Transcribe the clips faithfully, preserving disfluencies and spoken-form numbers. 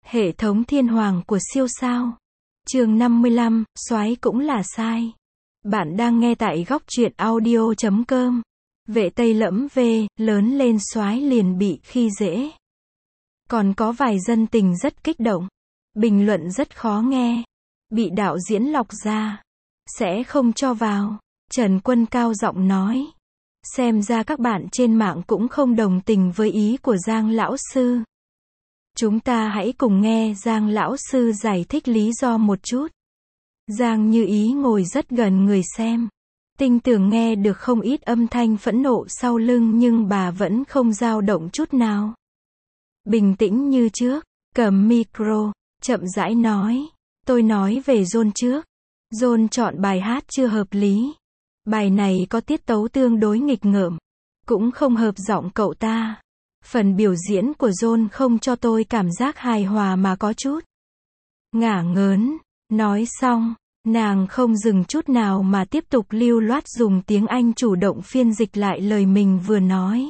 Hệ thống thiên hoàng của siêu sao. Chương năm mươi lăm, soái cũng là sai. Bạn đang nghe tại góc truyện audio chấm com. Vệ Tây Lẫm về, lớn lên soái liền bị khi dễ. Còn có vài dân tình rất kích động. Bình luận rất khó nghe. Bị đạo diễn lọc ra. Sẽ không cho vào. Trần Quân cao giọng nói. Xem ra các bạn trên mạng cũng không đồng tình với ý của Giang lão sư. Chúng ta hãy cùng nghe Giang lão sư giải thích lý do một chút. Giang Như Ý ngồi rất gần người xem. Tinh tường nghe được không ít âm thanh phẫn nộ sau lưng nhưng bà vẫn không dao động chút nào. Bình tĩnh như trước, cầm micro, chậm rãi nói. Tôi nói về John trước. John chọn bài hát chưa hợp lý. Bài này có tiết tấu tương đối nghịch ngợm. Cũng không hợp giọng cậu ta. Phần biểu diễn của John không cho tôi cảm giác hài hòa mà có chút ngả ngớn. Nói xong, nàng không dừng chút nào mà tiếp tục lưu loát dùng tiếng Anh chủ động phiên dịch lại lời mình vừa nói.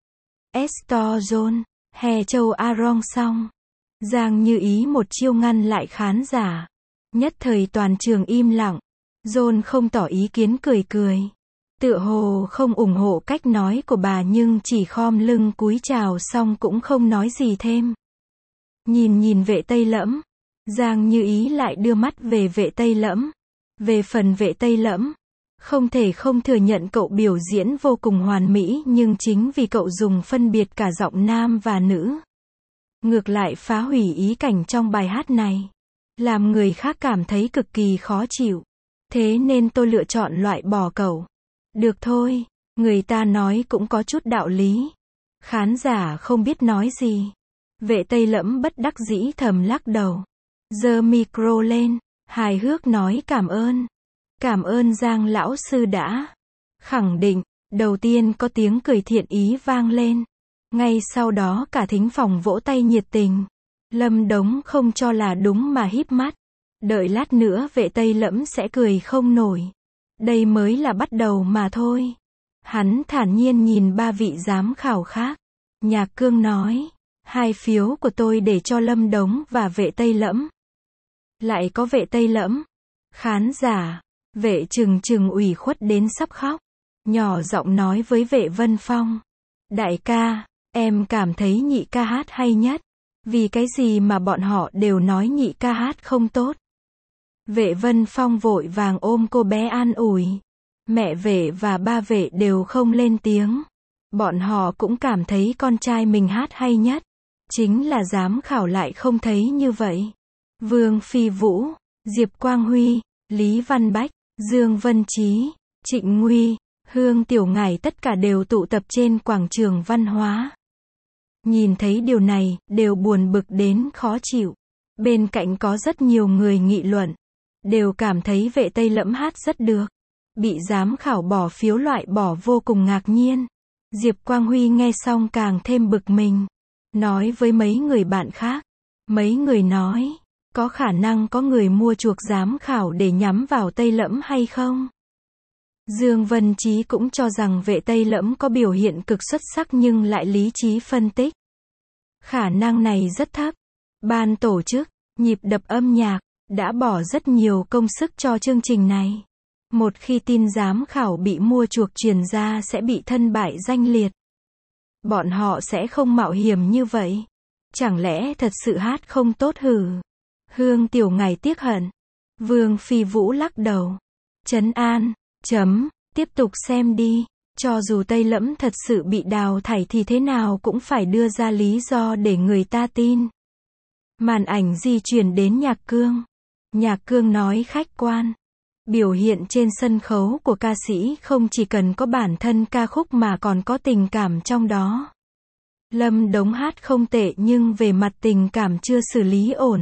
Estor John, hè châu Aaron xong. Giang Như Ý một chiêu ngăn lại khán giả. Nhất thời toàn trường im lặng. John không tỏ ý kiến cười cười. Tựa hồ không ủng hộ cách nói của bà nhưng chỉ khom lưng cúi chào xong cũng không nói gì thêm. Nhìn nhìn Vệ Tây Lẫm. Giang Như Ý lại đưa mắt về Vệ Tây Lẫm. Về phần Vệ Tây Lẫm, không thể không thừa nhận cậu biểu diễn vô cùng hoàn mỹ nhưng chính vì cậu dùng phân biệt cả giọng nam và nữ. Ngược lại phá hủy ý cảnh trong bài hát này. Làm người khác cảm thấy cực kỳ khó chịu. Thế nên tôi lựa chọn loại bỏ cậu. Được thôi, người ta nói cũng có chút đạo lý. Khán giả không biết nói gì. Vệ Tây Lẫm bất đắc dĩ thầm lắc đầu. Giơ micro lên, hài hước nói cảm ơn. Cảm ơn Giang lão sư đã. Khẳng định, đầu tiên có tiếng cười thiện ý vang lên. Ngay sau đó cả thính phòng vỗ tay nhiệt tình. Lâm Đống không cho là đúng mà híp mắt. Đợi lát nữa Vệ Tây Lẫm sẽ cười không nổi. Đây mới là bắt đầu mà thôi. Hắn thản nhiên nhìn ba vị giám khảo khác. Nhạc Cương nói. Hai phiếu của tôi để cho Lâm Đống và Vệ Tây Lẫm. Lại có Vệ Tây Lẫm. Khán giả. Vệ Trừng Trừng ủy khuất đến sắp khóc. Nhỏ giọng nói với Vệ Vân Phong. Đại ca, em cảm thấy nhị ca hát hay nhất. Vì cái gì mà bọn họ đều nói nhị ca hát không tốt. Vệ Vân Phong vội vàng ôm cô bé an ủi. Mẹ Vệ và ba Vệ đều không lên tiếng. Bọn họ cũng cảm thấy con trai mình hát hay nhất. Chính là giám khảo lại không thấy như vậy. Vương Phi Vũ, Diệp Quang Huy, Lý Văn Bách, Dương Vân Trí, Trịnh Nguy, Hương Tiểu Ngải tất cả đều tụ tập trên quảng trường văn hóa. Nhìn thấy điều này, đều buồn bực đến khó chịu. Bên cạnh có rất nhiều người nghị luận. Đều cảm thấy Vệ Tây Lẫm hát rất được. Bị giám khảo bỏ phiếu loại bỏ vô cùng ngạc nhiên. Diệp Quang Huy nghe xong càng thêm bực mình. Nói với mấy người bạn khác. Mấy người nói. Có khả năng có người mua chuộc giám khảo để nhắm vào Tây Lẫm hay không? Dương Vân Trí cũng cho rằng Vệ Tây Lẫm có biểu hiện cực xuất sắc nhưng lại lý trí phân tích. Khả năng này rất thấp. Ban tổ chức, nhịp đập âm nhạc, đã bỏ rất nhiều công sức cho chương trình này. Một khi tin giám khảo bị mua chuộc truyền ra sẽ bị thân bại danh liệt. Bọn họ sẽ không mạo hiểm như vậy. Chẳng lẽ thật sự hát không tốt hử? Hương Tiểu Ngải tiếc hận. Vương Phi Vũ lắc đầu. Trấn an, chấm, tiếp tục xem đi. Cho dù Tây Lẫm thật sự bị đào thải thì thế nào cũng phải đưa ra lý do để người ta tin. Màn ảnh di chuyển đến Nhạc Cương. Nhạc Cương nói khách quan. Biểu hiện trên sân khấu của ca sĩ không chỉ cần có bản thân ca khúc mà còn có tình cảm trong đó. Lâm Đống hát không tệ nhưng về mặt tình cảm chưa xử lý ổn.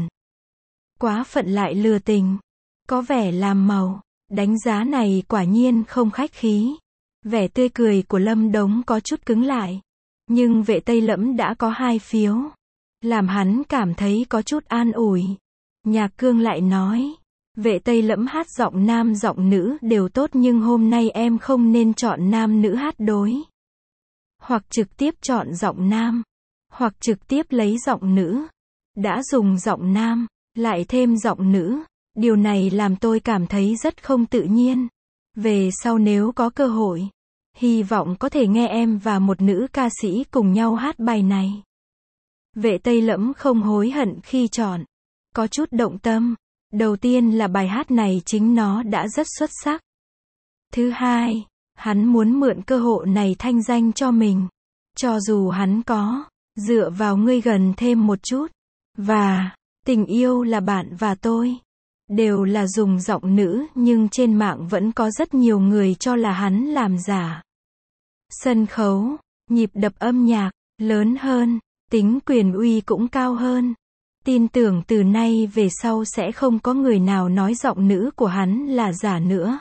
Quá phận lại lừa tình. Có vẻ làm màu. Đánh giá này quả nhiên không khách khí. Vẻ tươi cười của Lâm Đống có chút cứng lại. Nhưng Vệ Tây Lẫm đã có hai phiếu. Làm hắn cảm thấy có chút an ủi. Nhạc Cương lại nói. Vệ Tây Lẫm hát giọng nam giọng nữ đều tốt nhưng hôm nay em không nên chọn nam nữ hát đối. Hoặc trực tiếp chọn giọng nam. Hoặc trực tiếp lấy giọng nữ. Đã dùng giọng nam, lại thêm giọng nữ. Điều này làm tôi cảm thấy rất không tự nhiên. Về sau nếu có cơ hội, hy vọng có thể nghe em và một nữ ca sĩ cùng nhau hát bài này. Vệ Tây Lẫm không hối hận khi chọn. Có chút động tâm. Đầu tiên là bài hát này chính nó đã rất xuất sắc. Thứ hai, hắn muốn mượn cơ hội này thanh danh cho mình. Cho dù hắn có, dựa vào ngươi gần thêm một chút. Và, tình yêu là bạn và tôi. Đều là dùng giọng nữ nhưng trên mạng vẫn có rất nhiều người cho là hắn làm giả. Sân khấu, nhịp đập âm nhạc, lớn hơn, tính quyền uy cũng cao hơn. Tin tưởng từ nay về sau sẽ không có người nào nói giọng nữ của hắn là giả nữa.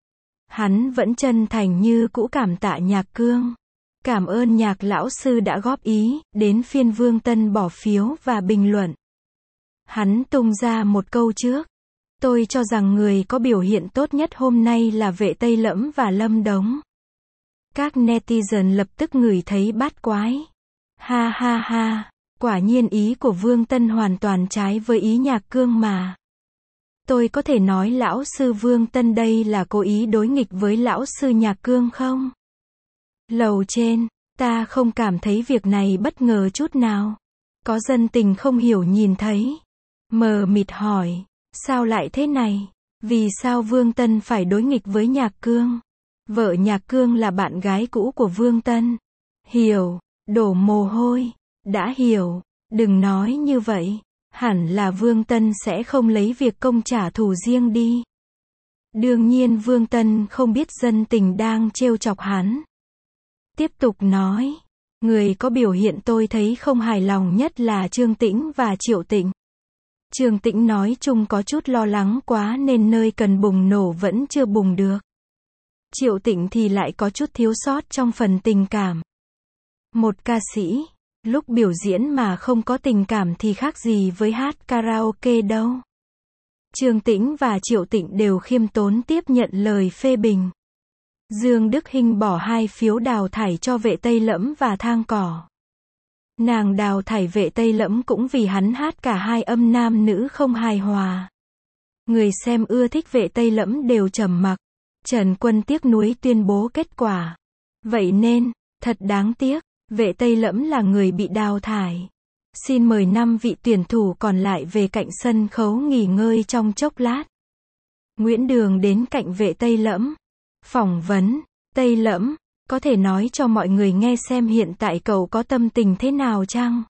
Hắn vẫn chân thành như cũ cảm tạ Nhạc Cương. Cảm ơn Nhạc lão sư đã góp ý, đến phiên Vương Tân bỏ phiếu và bình luận. Hắn tung ra một câu trước. Tôi cho rằng người có biểu hiện tốt nhất hôm nay là Vệ Tây Lẫm và Lâm Đống. Các netizen lập tức ngửi thấy bát quái. Ha ha ha, quả nhiên ý của Vương Tân hoàn toàn trái với ý Nhạc Cương mà. Tôi có thể nói lão sư Vương Tân đây là cố ý đối nghịch với lão sư Nhạc Cương không? Lầu trên, ta không cảm thấy việc này bất ngờ chút nào. Có dân tình không hiểu nhìn thấy. Mờ mịt hỏi, sao lại thế này? Vì sao Vương Tân phải đối nghịch với Nhạc Cương? Vợ Nhạc Cương là bạn gái cũ của Vương Tân. Hiểu, đổ mồ hôi. Đã hiểu, đừng nói như vậy. Hẳn là Vương Tân sẽ không lấy việc công trả thù riêng đi. Đương nhiên Vương Tân không biết dân tình đang trêu chọc hắn. Tiếp tục nói, người có biểu hiện tôi thấy không hài lòng nhất là Trương Tĩnh và Triệu Tịnh. Trương Tĩnh nói chung có chút lo lắng quá nên nơi cần bùng nổ vẫn chưa bùng được. Triệu Tịnh thì lại có chút thiếu sót trong phần tình cảm. Một ca sĩ, lúc biểu diễn mà không có tình cảm thì khác gì với hát karaoke đâu. Trương Tĩnh và Triệu Tịnh đều khiêm tốn tiếp nhận lời phê bình. Dương Đức Hinh bỏ hai phiếu đào thải cho Vệ Tây Lẫm và Thang Cỏ. Nàng đào thải Vệ Tây Lẫm cũng vì hắn hát cả hai âm nam nữ không hài hòa. Người xem ưa thích Vệ Tây Lẫm đều trầm mặc. Trần Quân tiếc nuối tuyên bố kết quả. Vậy nên, thật đáng tiếc, Vệ Tây Lẫm là người bị đào thải. Xin mời năm vị tuyển thủ còn lại về cạnh sân khấu nghỉ ngơi trong chốc lát. Nguyễn Đường đến cạnh Vệ Tây Lẫm. Phỏng vấn, Tây Lẫm, có thể nói cho mọi người nghe xem hiện tại cậu có tâm tình thế nào chăng?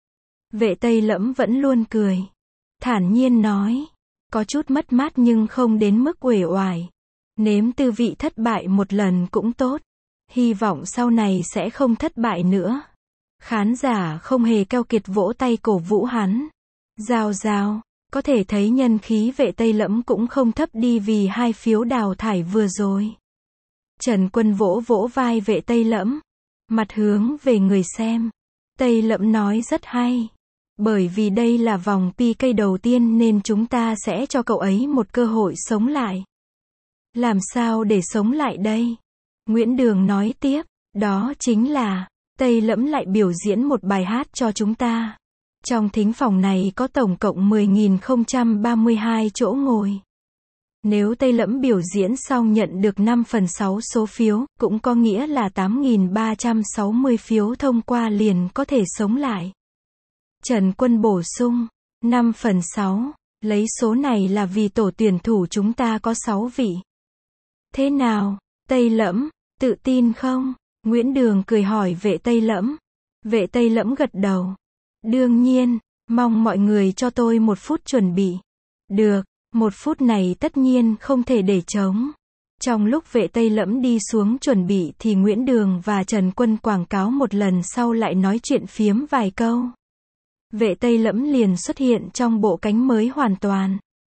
Vệ Tây Lẫm vẫn luôn cười. Thản nhiên nói, có chút mất mát nhưng không đến mức uể oải. Nếm tư vị thất bại một lần cũng tốt. Hy vọng sau này sẽ không thất bại nữa. Khán giả không hề keo kiệt vỗ tay cổ vũ hắn. Giao giao, có thể thấy nhân khí Vệ Tây Lẫm cũng không thấp đi vì hai phiếu đào thải vừa rồi. Trần Quân vỗ vỗ vai Vệ Tây Lẫm. Mặt hướng về người xem. Tây Lẫm nói rất hay. Bởi vì đây là vòng pê ca đầu tiên nên chúng ta sẽ cho cậu ấy một cơ hội sống lại. Làm sao để sống lại đây? Nguyễn Đường nói tiếp, đó chính là, Tây Lẫm lại biểu diễn một bài hát cho chúng ta. Trong thính phòng này có tổng cộng mười nghìn không trăm ba mươi hai chỗ ngồi. Nếu Tây Lẫm biểu diễn xong nhận được năm phần sáu số phiếu, cũng có nghĩa là tám nghìn ba trăm sáu mươi phiếu thông qua liền có thể sống lại. Trần Quân bổ sung, năm phần sáu, lấy số này là vì tổ tuyển thủ chúng ta có sáu vị. Thế nào, Tây Lẫm, tự tin không? Nguyễn Đường cười hỏi Vệ Tây Lẫm. Vệ Tây Lẫm gật đầu. Đương nhiên, mong mọi người cho tôi một phút chuẩn bị. Được, một phút này tất nhiên không thể để trống. Trong lúc Vệ Tây Lẫm đi xuống chuẩn bị thì Nguyễn Đường và Trần Quân quảng cáo một lần sau lại nói chuyện phiếm vài câu. Vệ Tây Lẫm liền xuất hiện trong bộ cánh mới hoàn toàn.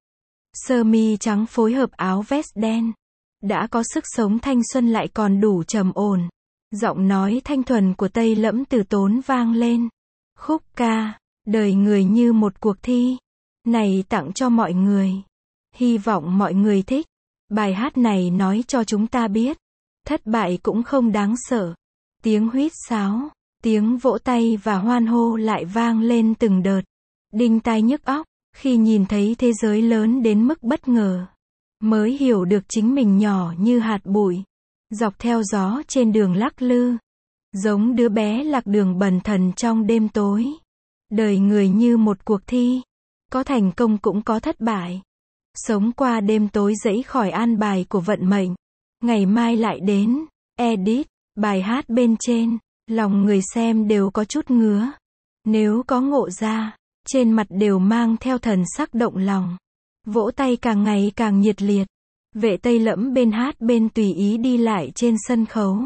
Sơ mi trắng phối hợp áo vest đen. Đã có sức sống thanh xuân lại còn đủ trầm ổn. Giọng nói thanh thuần của Tây Lẫm từ tốn vang lên. Khúc ca, đời người như một cuộc thi. Này tặng cho mọi người. Hy vọng mọi người thích. Bài hát này nói cho chúng ta biết. Thất bại cũng không đáng sợ. Tiếng huýt sáo, tiếng vỗ tay và hoan hô lại vang lên từng đợt. đinh tai nhức óc, khi nhìn thấy thế giới lớn đến mức bất ngờ. Mới hiểu được chính mình nhỏ như hạt bụi, dọc theo gió trên đường lắc lư. Giống đứa bé lạc đường bần thần trong đêm tối. Đời người như một cuộc thi. Có thành công cũng có thất bại. Sống qua đêm tối dẫy khỏi an bài của vận mệnh. Ngày mai lại đến. Edit. Bài hát bên trên. Lòng người xem đều có chút ngứa. Nếu có ngộ ra. Trên mặt đều mang theo thần sắc động lòng. Vỗ tay càng ngày càng nhiệt liệt. Vệ Tây Lẫm bên hát bên tùy ý đi lại trên sân khấu.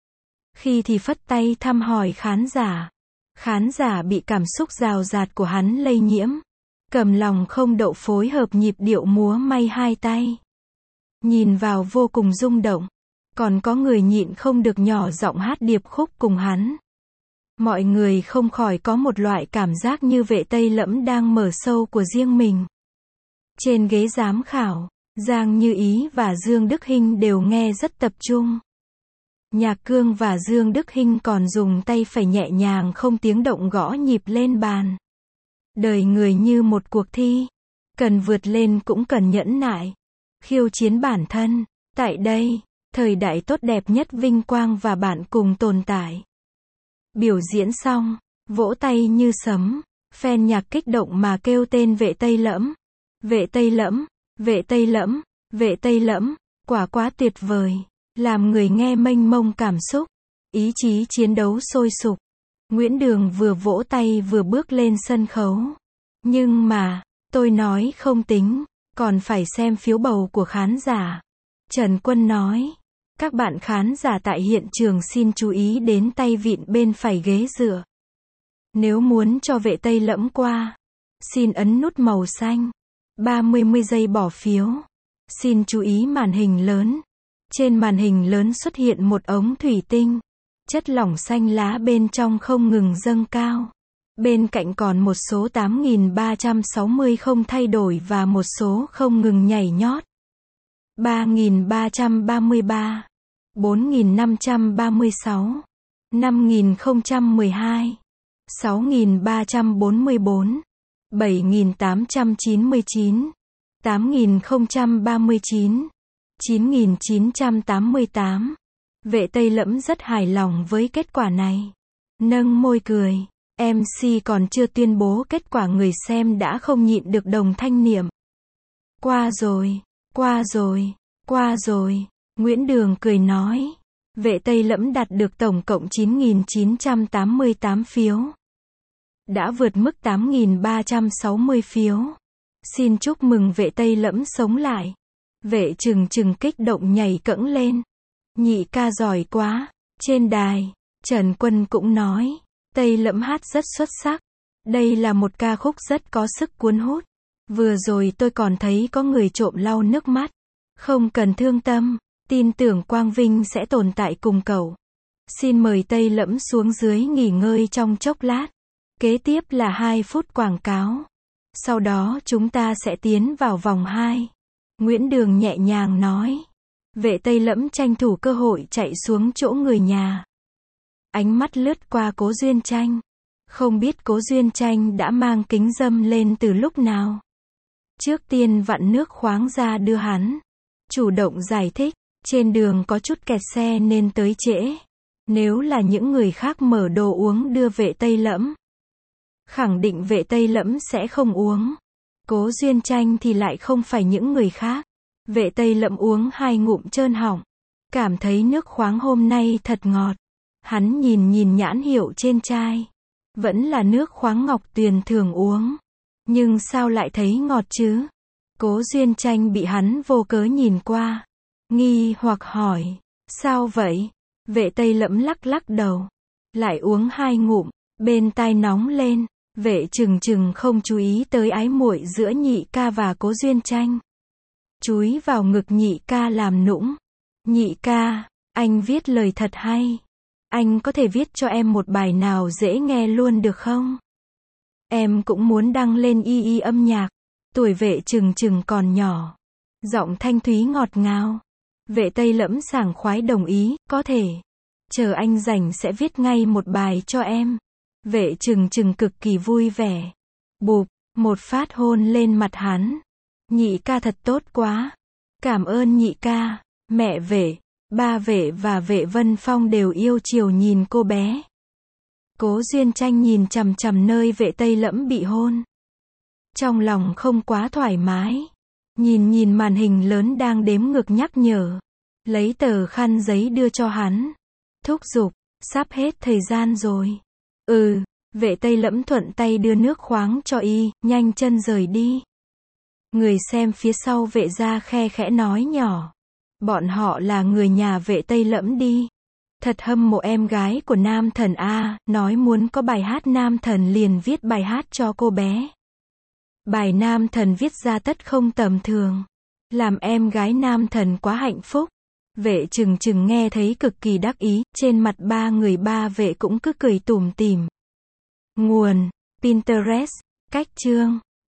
Khi thì phất tay thăm hỏi khán giả. Khán giả bị cảm xúc rào rạt của hắn lây nhiễm. Cầm lòng không đậu phối hợp nhịp điệu múa may hai tay. Nhìn vào vô cùng rung động. Còn có người nhịn không được nhỏ giọng hát điệp khúc cùng hắn. Mọi người không khỏi có một loại cảm giác như Vệ Tây Lẫm đang mở show của riêng mình. Trên ghế giám khảo, Giang Như Ý và Dương Đức Hinh đều nghe rất tập trung. Nhạc Cương và Dương Đức Hinh còn dùng tay phải nhẹ nhàng không tiếng động gõ nhịp lên bàn. Đời người như một cuộc thi. Cần vượt lên cũng cần nhẫn nại. Khiêu chiến bản thân. Tại đây, thời đại tốt đẹp nhất vinh quang và bạn cùng tồn tại. Biểu diễn xong, vỗ tay như sấm. Fan nhạc kích động mà kêu tên Vệ Tây Lẫm. Vệ Tây Lẫm, Vệ Tây Lẫm, Vệ Tây Lẫm, quả quá tuyệt vời. Làm người nghe mênh mông cảm xúc. Ý chí chiến đấu sôi sục. Nguyễn Đường vừa vỗ tay vừa bước lên sân khấu. Nhưng mà, tôi nói không tính, còn phải xem phiếu bầu của khán giả. Trần Quân nói, các bạn khán giả tại hiện trường xin chú ý đến tay vịn bên phải ghế dựa. Nếu muốn cho Vệ Tây Lẫm qua, xin ấn nút màu xanh. ba mươi giây bỏ phiếu. Xin chú ý màn hình lớn. Trên màn hình lớn xuất hiện một ống thủy tinh. Chất lỏng xanh lá bên trong không ngừng dâng cao. Bên cạnh còn một số tám nghìn ba trăm sáu mươi không thay đổi và một số không ngừng nhảy nhót. ba nghìn ba trăm ba mươi ba, bốn nghìn năm trăm ba mươi sáu, năm nghìn không trăm mười hai, sáu nghìn ba trăm bốn mươi bốn, bảy nghìn tám trăm chín mươi chín, tám nghìn không trăm ba mươi chín, chín nghìn chín trăm tám mươi tám. Vệ Tây Lẫm rất hài lòng với kết quả này. Nâng môi cười. em xê còn chưa tuyên bố kết quả người xem đã không nhịn được đồng thanh niệm. Qua rồi, qua rồi, qua rồi. Nguyễn Đường cười nói. Vệ Tây Lẫm đạt được tổng cộng chín nghìn chín trăm tám mươi tám phiếu. Đã vượt mức tám nghìn ba trăm sáu mươi phiếu. Xin chúc mừng Vệ Tây Lẫm sống lại. Vệ Trừng Trừng kích động nhảy cẫng lên. Nhị ca giỏi quá. Trên đài, Trần Quân cũng nói, Tây Lẫm hát rất xuất sắc. Đây là một ca khúc rất có sức cuốn hút. Vừa rồi tôi còn thấy có người trộm lau nước mắt. Không cần thương tâm, tin tưởng quang vinh sẽ tồn tại cùng cậu. Xin mời Tây Lẫm xuống dưới nghỉ ngơi trong chốc lát. Kế tiếp là hai phút quảng cáo. Sau đó chúng ta sẽ tiến vào vòng hai. Nguyễn Đường nhẹ nhàng nói. Vệ Tây Lẫm tranh thủ cơ hội chạy xuống chỗ người nhà. Ánh mắt lướt qua Cố Duyên Tranh. Không biết Cố Duyên Tranh đã mang kính râm lên từ lúc nào. Trước tiên vặn nước khoáng ra đưa hắn. Chủ động giải thích, trên đường có chút kẹt xe nên tới trễ. Nếu là những người khác mở đồ uống đưa Vệ Tây Lẫm, khẳng định Vệ Tây Lẫm sẽ không uống. Cố Duyên Tranh thì lại không phải những người khác. Vệ Tây Lẫm uống hai ngụm trơn họng. Cảm thấy nước khoáng hôm nay thật ngọt. Hắn nhìn nhìn nhãn hiệu trên chai. Vẫn là nước khoáng Ngọc Tuyền thường uống. Nhưng sao lại thấy ngọt chứ? Cố Duyên Tranh bị hắn vô cớ nhìn qua. Nghi hoặc hỏi. Sao vậy? Vệ Tây Lẫm lắc lắc đầu. Lại uống hai ngụm. Bên tai nóng lên. Vệ Trừng Trừng không chú ý tới ái muội giữa nhị ca và Cố Duyên Tranh. Chúi vào ngực nhị ca làm nũng. Nhị ca, anh viết lời thật hay. Anh có thể viết cho em một bài nào dễ nghe luôn được không? Em cũng muốn đăng lên y y âm nhạc. Tuổi Vệ Trừng Trừng còn nhỏ. Giọng thanh thúy ngọt ngào. Vệ Tây Lẫm sảng khoái đồng ý, có thể. Chờ anh rảnh sẽ viết ngay một bài cho em. Vệ Trừng Trừng cực kỳ vui vẻ. Bụp, một phát hôn lên mặt hắn. Nhị ca thật tốt quá. Cảm ơn nhị ca. Mẹ Vệ, ba Vệ và Vệ Vân Phong đều yêu chiều nhìn cô bé. Cố Duyên Tranh nhìn chằm chằm nơi Vệ Tây Lẫm bị hôn. Trong lòng không quá thoải mái. Nhìn nhìn màn hình lớn đang đếm ngược nhắc nhở. Lấy tờ khăn giấy đưa cho hắn. Thúc giục, sắp hết thời gian rồi. Ừ, Vệ Tây Lẫm thuận tay đưa nước khoáng cho y, nhanh chân rời đi. Người xem phía sau Vệ gia khe khẽ nói nhỏ. Bọn họ là người nhà Vệ Tây Lẫm đi. Thật hâm mộ em gái của nam thần a, nói muốn có bài hát nam thần liền viết bài hát cho cô bé. Bài nam thần viết ra tất không tầm thường. Làm em gái nam thần quá hạnh phúc. Vệ Trừng Trừng nghe thấy cực kỳ đắc ý, trên mặt ba người ba Vệ cũng cứ cười tủm tỉm. Nguồn: Pinterest, cách chương